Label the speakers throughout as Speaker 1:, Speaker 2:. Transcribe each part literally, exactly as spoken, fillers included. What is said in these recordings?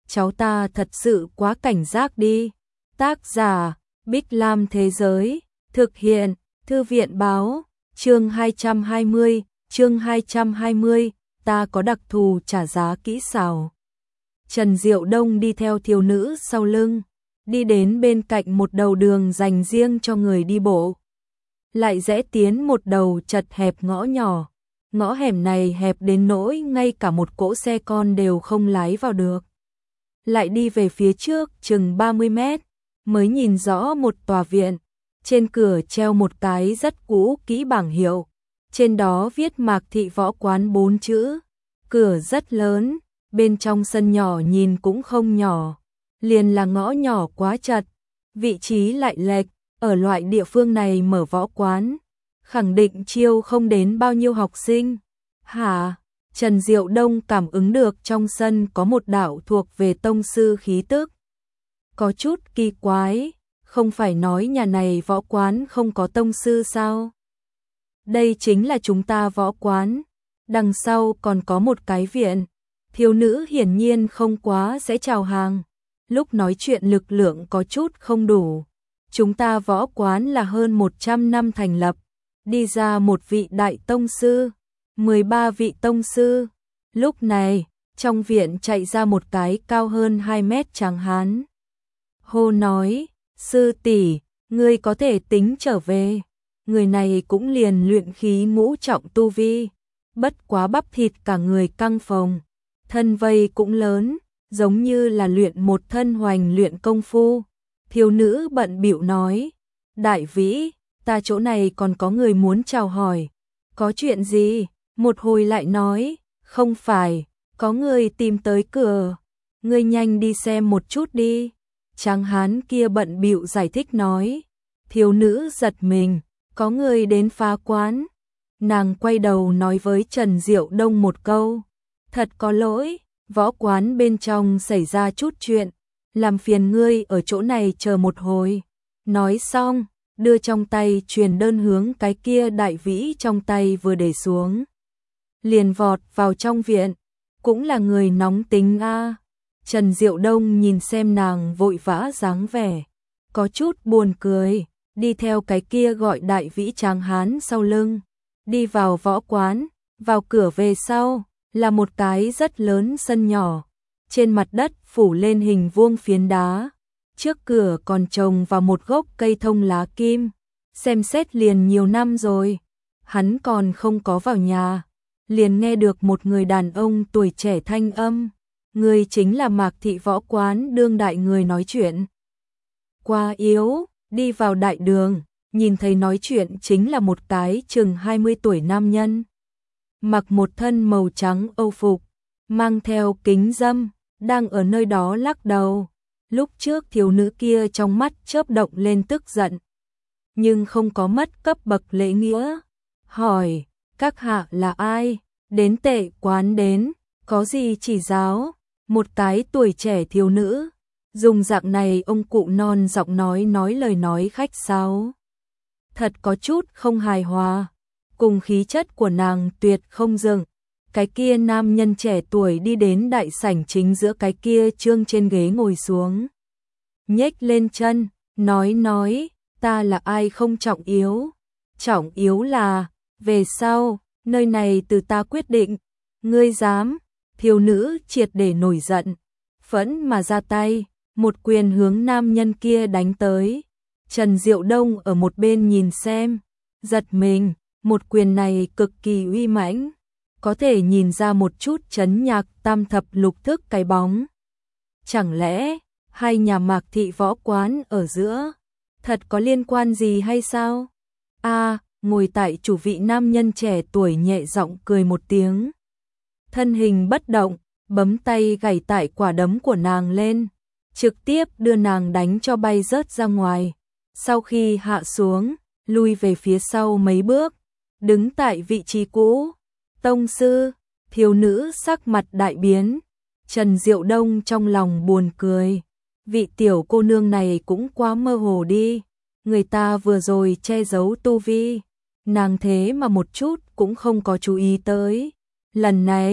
Speaker 1: cháu ta thật sự quá cảnh giác đi. Tác giả, Bích Lam Thế Giới, thực hiện, Thư viện Báo, chương hai trăm hai mươi, chương hai trăm hai mươi, ta có đặc thù trả giá kỹ xảo. Trần Diệu Đông đi theo thiếu nữ sau lưng, đi đến bên cạnh một đầu đường dành riêng cho người đi bộ. Lại rẽ tiến một đầu chật hẹp ngõ nhỏ, ngõ hẻm này hẹp đến nỗi ngay cả một cỗ xe con đều không lái vào được. Lại đi về phía trước chừng ba mươi mét, mới nhìn rõ một tòa viện, trên cửa treo một cái rất cũ kỹ bảng hiệu, trên đó viết Mạc Thị Võ Quán bốn chữ, cửa rất lớn, bên trong sân nhỏ nhìn cũng không nhỏ, liền là ngõ nhỏ quá chật, vị trí lại lệch, ở loại địa phương này mở võ quán, khẳng định chiêu không đến bao nhiêu học sinh. Hả? Trần Diệu Đông cảm ứng được trong sân có một đạo thuộc về tông sư khí tức. Có chút kỳ quái, không phải nói nhà này võ quán không có tông sư sao? Đây chính là chúng ta võ quán, đằng sau còn có một cái viện. Thiếu nữ hiển nhiên không quá sẽ chào hàng, lúc nói chuyện lực lượng có chút không đủ. Chúng ta võ quán là hơn một trăm năm thành lập, đi ra một vị đại tông sư, mười ba vị tông sư. Lúc này, trong viện chạy ra một cái cao hơn hai mét tráng hán. Hô nói, sư tỷ, ngươi có thể tính trở về. Người này cũng liền luyện khí ngũ trọng tu vi, bất quá bắp thịt cả người căng phồng, thân vây cũng lớn, giống như là luyện một thân hoành luyện công phu. Thiếu nữ bận bịu nói, đại vĩ, ta chỗ này còn có người muốn chào hỏi. Có chuyện gì? Một hồi lại nói, không phải, có người tìm tới cửa, ngươi nhanh đi xem một chút đi. Tráng hán kia bận bịu giải thích nói. Thiếu nữ giật mình, có người đến phá quán. Nàng quay đầu nói với Trần Diệu Đông một câu, thật có lỗi, võ quán bên trong xảy ra chút chuyện, làm phiền ngươi ở chỗ này chờ một hồi. Nói xong, đưa trong tay truyền đơn hướng cái kia đại vĩ trong tay vừa để xuống. Liền vọt vào trong viện, cũng là người nóng tính a. Trần Diệu Đông nhìn xem nàng vội vã dáng vẻ, có chút buồn cười, đi theo cái kia gọi đại vĩ tráng hán sau lưng, đi vào võ quán, vào cửa về sau, là một cái rất lớn sân nhỏ, trên mặt đất phủ lên hình vuông phiến đá, trước cửa còn trồng vào một gốc cây thông lá kim, xem xét liền nhiều năm rồi, hắn còn không có vào nhà, liền nghe được một người đàn ông tuổi trẻ thanh âm, người chính là Mạc Thị Võ Quán đương đại người nói chuyện. Qua yếu, đi vào đại đường, nhìn thấy nói chuyện chính là một cái chừng hai mươi tuổi nam nhân, mặc một thân màu trắng âu phục, mang theo kính dâm, đang ở nơi đó lắc đầu. Lúc trước thiếu nữ kia trong mắt chớp động lên tức giận, nhưng không có mất cấp bậc lễ nghĩa, hỏi, các hạ là ai, đến Tệ quán đến, có gì chỉ giáo? Một cái tuổi trẻ thiếu nữ, dùng dạng này ông cụ non giọng nói nói lời nói khách sáo, thật có chút không hài hòa, cùng khí chất của nàng tuyệt không dừng. Cái kia nam nhân trẻ tuổi đi đến đại sảnh chính giữa cái kia trương trên ghế ngồi xuống, nhếch lên chân, nói nói, ta là ai không trọng yếu, trọng yếu là, về sau, nơi này từ ta quyết định, ngươi dám? Thiếu nữ triệt để nổi giận, phẫn mà ra tay, một quyền hướng nam nhân kia đánh tới. Trần Diệu Đông ở một bên nhìn xem, giật mình, một quyền này cực kỳ uy mãnh, có thể nhìn ra một chút chấn nhạc tam thập lục thức cái bóng. Chẳng lẽ, hai nhà Mạc Thị Võ Quán ở giữa, thật có liên quan gì hay sao? A, ngồi tại chủ vị nam nhân trẻ tuổi nhẹ giọng cười một tiếng. Thân hình bất động, bấm tay gảy tại quả đấm của nàng lên, trực tiếp đưa nàng đánh cho bay rớt ra ngoài. Sau khi hạ xuống, lui về phía sau mấy bước, đứng tại vị trí cũ. Tông sư, thiếu nữ sắc mặt đại biến. Trần Diệu Đông trong lòng buồn cười. Vị tiểu cô nương này cũng quá mơ hồ đi. Người ta vừa rồi che giấu tu vi, nàng thế mà một chút cũng không có chú ý tới. Lần này,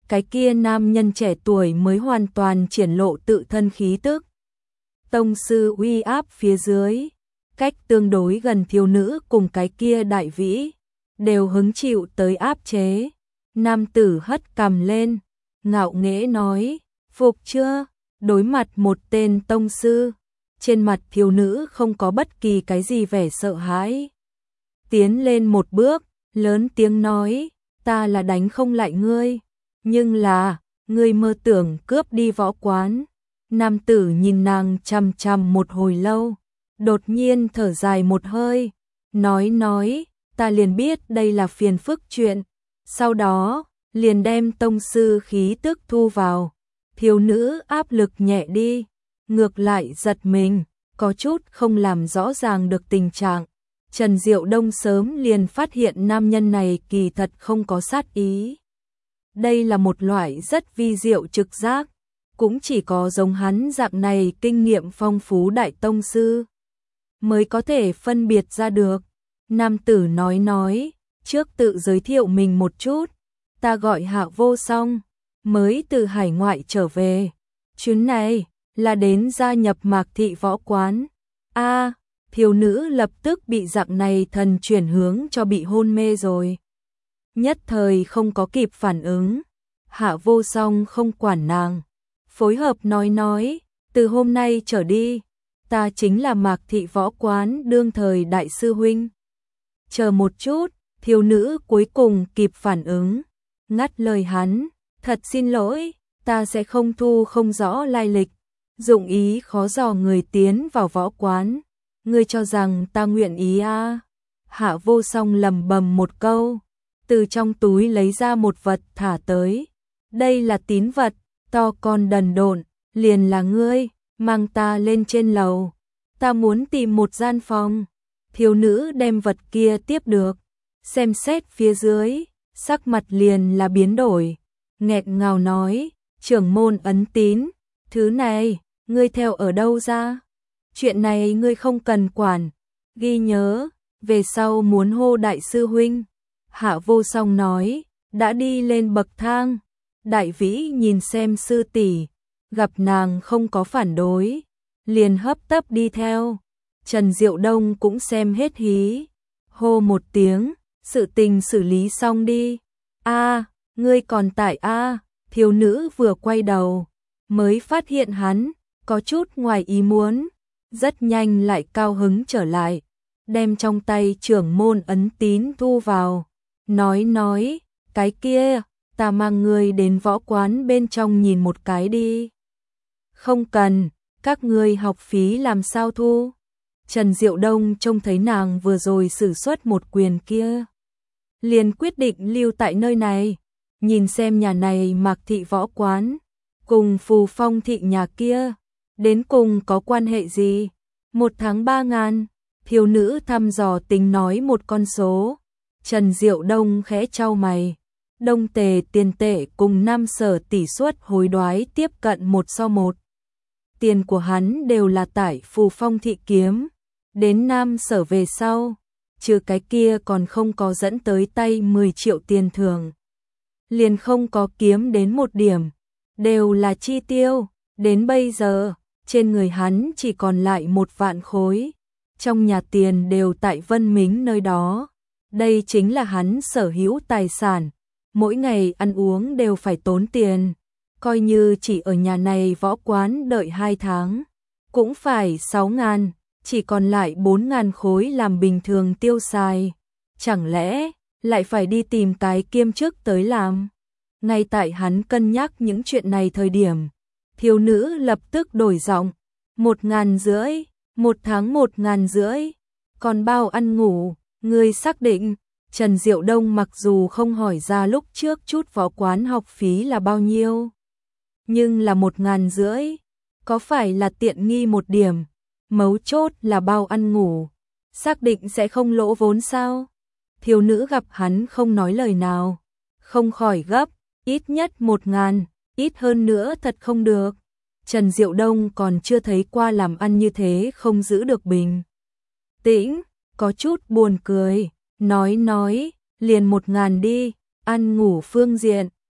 Speaker 1: cái kia nam nhân trẻ tuổi mới hoàn toàn triển lộ tự thân khí tức. Tông sư uy áp phía dưới, cách tương đối gần thiếu nữ cùng cái kia đại vĩ, đều hứng chịu tới áp chế. Nam tử hất cằm lên, ngạo nghễ nói, phục chưa? Đối mặt một tên tông sư, trên mặt thiếu nữ không có bất kỳ cái gì vẻ sợ hãi. Tiến lên một bước, lớn tiếng nói, ta là đánh không lại ngươi, nhưng là, ngươi mơ tưởng cướp đi võ quán. Nam tử nhìn nàng chằm chằm một hồi lâu, đột nhiên thở dài một hơi, nói nói, ta liền biết đây là phiền phức chuyện, sau đó, liền đem tông sư khí tức thu vào. Thiếu nữ áp lực nhẹ đi, ngược lại giật mình, có chút không làm rõ ràng được tình trạng. Trần Diệu Đông sớm liền phát hiện nam nhân này kỳ thật không có sát ý. Đây là một loại rất vi diệu trực giác, cũng chỉ có giống hắn dạng này kinh nghiệm phong phú đại tông sư mới có thể phân biệt ra được. Nam tử nói nói, trước tự giới thiệu mình một chút, ta gọi Hạ Vô Song, mới từ hải ngoại trở về. Chuyến này là đến gia nhập Mạc Thị võ quán. A, à, thiếu nữ lập tức bị dạng này thần chuyển hướng cho bị hôn mê rồi. Nhất thời không có kịp phản ứng. Hạ Vô Song không quản nàng, phối hợp nói nói, từ hôm nay trở đi, ta chính là Mạc Thị võ quán đương thời đại sư huynh. Chờ một chút, thiếu nữ cuối cùng kịp phản ứng, ngắt lời hắn, thật xin lỗi, ta sẽ không thu không rõ lai lịch, dụng ý khó dò người tiến vào võ quán, ngươi cho rằng ta nguyện ý à? Hạ Vô Song lầm bầm một câu, từ trong túi lấy ra một vật thả tới, đây là tín vật, to con đần độn, liền là ngươi, mang ta lên trên lầu, ta muốn tìm một gian phòng. Thiếu nữ đem vật kia tiếp được, xem xét phía dưới, sắc mặt liền là biến đổi, nghẹn ngào nói, trưởng môn ấn tín, thứ này, ngươi theo ở đâu ra? Chuyện này ngươi không cần quản, ghi nhớ, về sau muốn hô đại sư huynh. Hạ Vô Song nói, đã đi lên bậc thang, đại vĩ nhìn xem sư tỷ, gặp nàng không có phản đối, liền hấp tấp đi theo. Trần Diệu Đông cũng xem hết hí, hô một tiếng, sự tình xử lý xong đi. A, ngươi còn tại a? Thiếu nữ vừa quay đầu, mới phát hiện hắn có chút ngoài ý muốn, rất nhanh lại cao hứng trở lại, đem trong tay trưởng môn ấn tín thu vào, nói nói, cái kia, ta mang ngươi đến võ quán bên trong nhìn một cái đi. Không cần, các ngươi học phí làm sao thu? Trần Diệu Đông trông thấy nàng vừa rồi sử xuất một quyền kia, liền quyết định lưu tại nơi này, nhìn xem nhà này Mạc Thị võ quán, cùng Phù Phong Thị nhà kia, đến cùng có quan hệ gì? Một tháng ba ngàn, thiếu nữ thăm dò tính nói một con số. Trần Diệu Đông khẽ chau mày, Đông Tề tiền tệ cùng Nam Sở tỷ suất hối đoái tiếp cận một so một. Tiền của hắn đều là tại Phù Phong Thị kiếm, đến Nam Sở về sau, trừ cái kia còn không có dẫn tới tay mười triệu tiền thưởng. Liền không có kiếm đến một điểm, đều là chi tiêu, đến bây giờ, trên người hắn chỉ còn lại một vạn khối, trong nhà tiền đều tại Vân Mính nơi đó, đây chính là hắn sở hữu tài sản, mỗi ngày ăn uống đều phải tốn tiền, coi như chỉ ở nhà này võ quán đợi hai tháng, cũng phải sáu ngàn, chỉ còn lại bốn ngàn khối làm bình thường tiêu xài, chẳng lẽ lại phải đi tìm cái kiêm chức tới làm? Ngay tại hắn cân nhắc những chuyện này thời điểm, thiếu nữ lập tức đổi giọng, một ngàn rưỡi, một tháng một ngàn rưỡi, còn bao ăn ngủ, ngươi xác định? Trần Diệu Đông mặc dù không hỏi ra lúc trước chút võ quán học phí là bao nhiêu, nhưng là một ngàn rưỡi, có phải là tiện nghi một điểm, mấu chốt là bao ăn ngủ, xác định sẽ không lỗ vốn sao? Thiếu nữ gặp hắn không nói lời nào, không khỏi gấp, ít nhất một ngàn, ít hơn nữa thật không được. Trần Diệu Đông còn chưa thấy qua làm ăn như thế không giữ được bình tĩnh, có chút buồn cười, nói nói, liền một ngàn đi, ăn ngủ phương diện,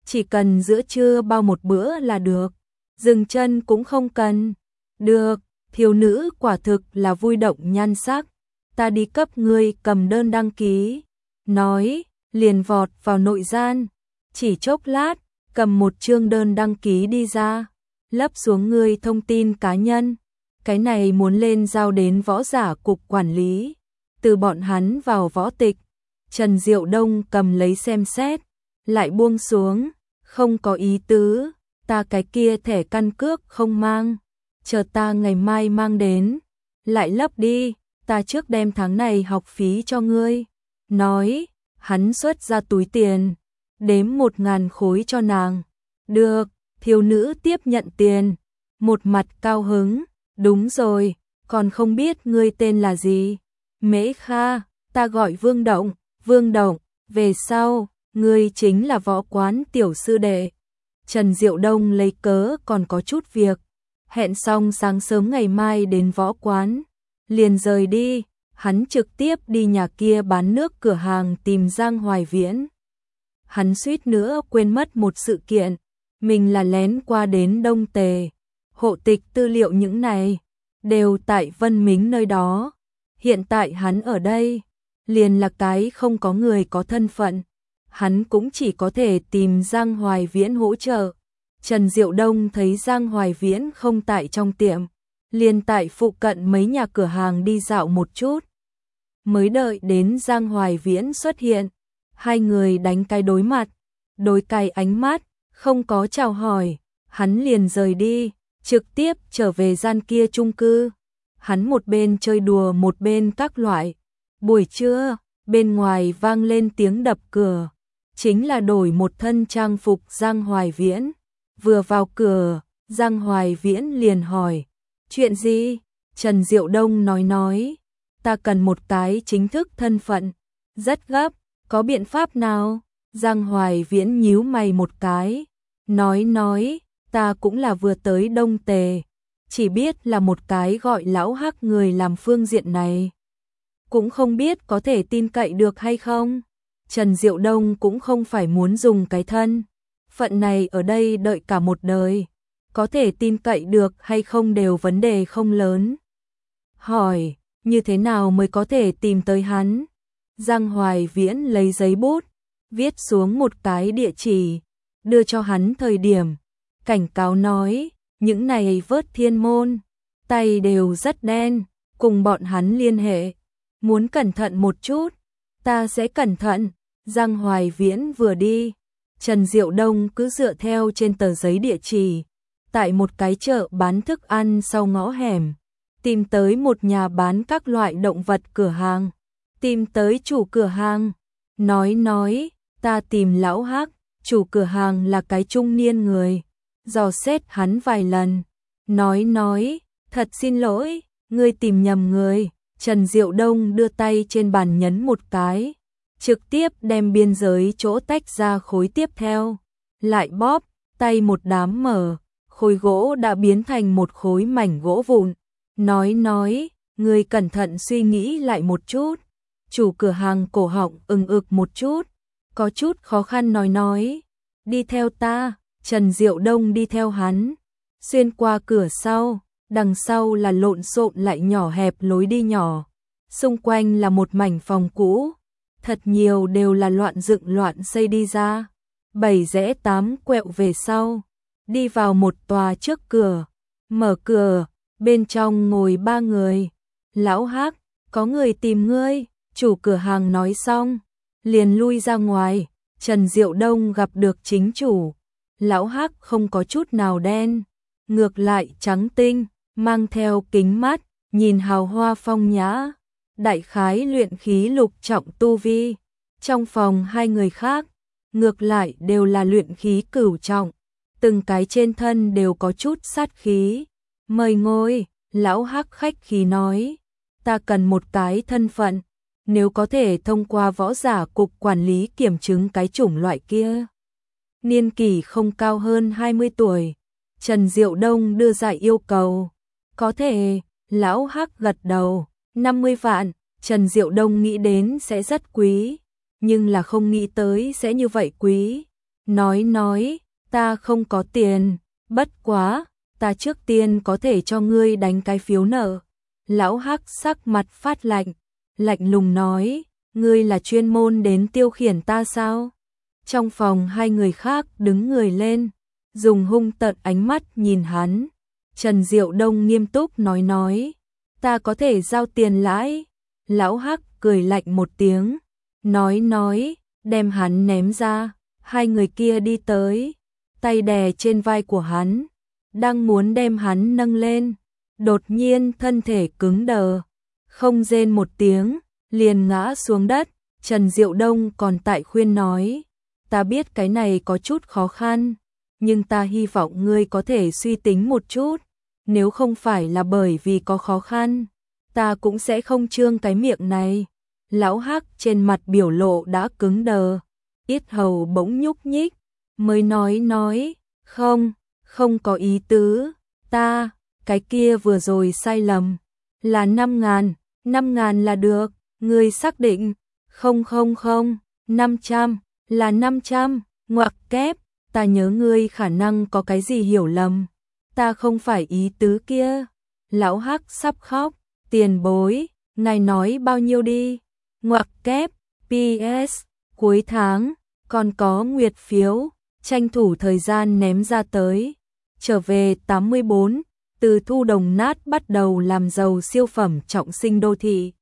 Speaker 1: chỉ cần giữa trưa bao một bữa là được, dừng chân cũng không cần. Được, thiếu nữ quả thực là vui động nhan sắc, ta đi cấp ngươi cầm đơn đăng ký. Nói, liền vọt vào nội gian, chỉ chốc lát, cầm một chương đơn đăng ký đi ra, lấp xuống ngươi thông tin cá nhân. Cái này muốn lên giao đến võ giả cục quản lý, từ bọn hắn vào võ tịch. Trần Diệu Đông cầm lấy xem xét, lại buông xuống, không có ý tứ, ta cái kia thẻ căn cước không mang, chờ ta ngày mai mang đến, lại lấp đi, ta trước đem tháng này học phí cho ngươi. Nói, hắn xuất ra túi tiền, đếm một ngàn khối cho nàng. Được, thiếu nữ tiếp nhận tiền, một mặt cao hứng, đúng rồi, còn không biết ngươi tên là gì. Mễ Kha, ta gọi Vương Động. Vương Động, về sau, ngươi chính là võ quán tiểu sư đệ. Trần Diệu Đông lấy cớ còn có chút việc, hẹn xong sáng sớm ngày mai đến võ quán, liền rời đi. Hắn trực tiếp đi nhà kia bán nước cửa hàng tìm Giang Hoài Viễn. Hắn suýt nữa quên mất một sự kiện, mình là lén qua đến Đông Tề, hộ tịch tư liệu những này đều tại Vân Mính nơi đó. Hiện tại hắn ở đây, liền là cái không có người có thân phận, hắn cũng chỉ có thể tìm Giang Hoài Viễn hỗ trợ. Trần Diệu Đông thấy Giang Hoài Viễn không tại trong tiệm, liền tại phụ cận mấy nhà cửa hàng đi dạo một chút. Mới đợi đến Giang Hoài Viễn xuất hiện, hai người đánh cái đối mặt, đối cái ánh mắt, không có chào hỏi, hắn liền rời đi, trực tiếp trở về gian kia chung cư. Hắn một bên chơi đùa một bên các loại. Buổi trưa, bên ngoài vang lên tiếng đập cửa, chính là đổi một thân trang phục Giang Hoài Viễn. Vừa vào cửa, Giang Hoài Viễn liền hỏi, chuyện gì? Trần Diệu Đông nói nói, ta cần một cái chính thức thân phận, rất gấp, có biện pháp nào? Giang Hoài Viễn nhíu mày một cái, nói nói, ta cũng là vừa tới Đông Tề, chỉ biết là một cái gọi lão Hắc người làm phương diện này, cũng không biết có thể tin cậy được hay không. Trần Diệu Đông cũng không phải muốn dùng cái thân phận này ở đây đợi cả một đời, có thể tin cậy được hay không đều vấn đề không lớn. Hỏi, như thế nào mới có thể tìm tới hắn? Giang Hoài Viễn lấy giấy bút, viết xuống một cái địa chỉ, đưa cho hắn thời điểm, cảnh cáo nói, những này vớt thiên môn, tay đều rất đen, cùng bọn hắn liên hệ, muốn cẩn thận một chút. Ta sẽ cẩn thận. Giang Hoài Viễn vừa đi, Trần Diệu Đông cứ dựa theo trên tờ giấy địa chỉ, tại một cái chợ bán thức ăn sau ngõ hẻm, tìm tới một nhà bán các loại động vật cửa hàng, tìm tới chủ cửa hàng, nói nói, ta tìm lão Hắc. Chủ cửa hàng là cái trung niên người, dò xét hắn vài lần, nói nói, thật xin lỗi, ngươi tìm nhầm người. Trần Diệu Đông đưa tay trên bàn nhấn một cái, trực tiếp đem biên giới chỗ tách ra khối tiếp theo, lại bóp, tay một đám mở, khối gỗ đã biến thành một khối mảnh gỗ vụn. Nói nói, ngươi cẩn thận suy nghĩ lại một chút. Chủ cửa hàng cổ họng ừng ực một chút, có chút khó khăn nói nói, đi theo ta. Trần Diệu Đông đi theo hắn, xuyên qua cửa sau, đằng sau là lộn xộn lại nhỏ hẹp lối đi nhỏ, xung quanh là một mảnh phòng cũ, thật nhiều đều là loạn dựng loạn xây đi ra, bảy rẽ tám quẹo về sau, đi vào một tòa trước cửa, mở cửa, bên trong ngồi ba người. Lão Hắc, có người tìm ngươi. Chủ cửa hàng nói xong, liền lui ra ngoài. Trần Diệu Đông gặp được chính chủ, lão Hắc không có chút nào đen, ngược lại trắng tinh, mang theo kính mắt, nhìn hào hoa phong nhã, đại khái luyện khí lục trọng tu vi. Trong phòng hai người khác, ngược lại đều là luyện khí cửu trọng, từng cái trên thân đều có chút sát khí. Mời ngồi. Lão Hắc khách khí nói, ta cần một cái thân phận, nếu có thể thông qua võ giả cục quản lý kiểm chứng cái chủng loại kia, niên kỷ không cao hơn hai mươi tuổi. Trần Diệu Đông đưa ra yêu cầu. Có thể. Lão Hắc gật đầu. năm mươi vạn. Trần Diệu Đông nghĩ đến sẽ rất quý, nhưng là không nghĩ tới sẽ như vậy quý. nói nói, ta không có tiền, bất quá, ta trước tiên có thể cho ngươi đánh cái phiếu nợ. Lão Hắc sắc mặt phát lạnh, lạnh lùng nói, ngươi là chuyên môn đến tiêu khiển ta sao? Trong phòng hai người khác đứng người lên, dùng hung tợn ánh mắt nhìn hắn. Trần Diệu Đông nghiêm túc nói nói, ta có thể giao tiền lãi. Lão Hắc cười lạnh một tiếng, nói nói, đem hắn ném ra. Hai người kia đi tới, tay đè trên vai của hắn, đang muốn đem hắn nâng lên. Đột nhiên thân thể cứng đờ, không rên một tiếng, liền ngã xuống đất. Trần Diệu Đông còn tại khuyên nói, ta biết cái này có chút khó khăn, nhưng ta hy vọng ngươi có thể suy tính một chút, nếu không phải là bởi vì có khó khăn, ta cũng sẽ không trương cái miệng này. Lão Hắc trên mặt biểu lộ đã cứng đờ, yết hầu bỗng nhúc nhích, mới nói nói, không, không có ý tứ, ta, cái kia vừa rồi sai lầm, là năm ngàn, năm ngàn là được, ngươi xác định, không không không, năm trăm, là năm trăm, ngoặc kép, ta nhớ ngươi khả năng có cái gì hiểu lầm, ta không phải ý tứ kia. Lão Hắc sắp khóc, tiền bối, ngài nói bao nhiêu đi, ngoặc kép, pê ét, cuối tháng, còn có nguyệt phiếu, tranh thủ thời gian ném ra tới, trở về tám mươi bốn, từ thu đồng nát bắt đầu làm giàu siêu phẩm trọng sinh đô thị.